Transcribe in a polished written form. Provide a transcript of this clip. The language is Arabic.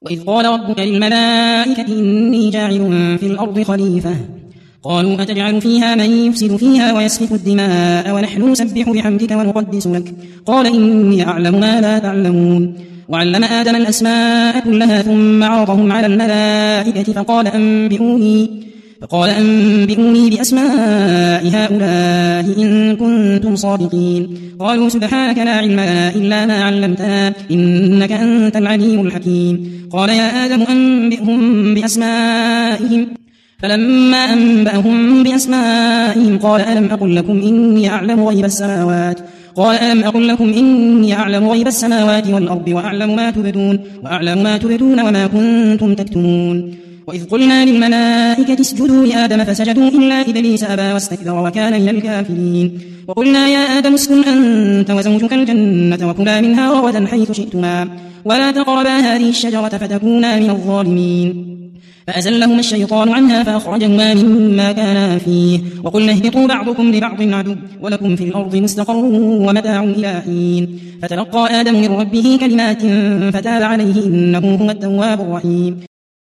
وإذ قال ربك للملائكة إني جاعل في الأرض خليفة قالوا أتجعل فيها من يفسد فيها ويسفك الدماء ونحن نسبح بحمدك ونقدس لك قال إني أعلم ما لا تعلمون وعلم آدم الأسماء كلها ثم عرضهم على الملائكة فقال أنبئوني بأسماء هؤلاء إن كنتم صادقين قالوا سبحانك لا علم لنا إلا ما علمتنا إنك أنت العليم الحكيم قال يا آدم أنبئهم بأسمائهم فلما أنبأهم بأسمائهم قال ألم أقل لكم إني أعلم غيب السماوات والأرض وأعلم ما تبدون وما كنتم تكتمون وإذ قلنا للملائكة اسجدوا لآدم فسجدوا إلا إبليس أبى واستكبر وكان من الكافرين وقلنا يا آدم اسكن أنت وزوجك الجنة وكلا منها رغدا حيث شئتما ولا تقربا هذه الشجرة فتكونا من الظالمين فأزلهما الشيطان عنها فأخرجهما مما كانا فيه وقلنا اهبطوا بعضكم لبعض عدو ولكم في الأرض مستقر ومتاع إلى حين فتلقى آدم من ربه كلمات فتاب عليه إنه هو التواب الرحيم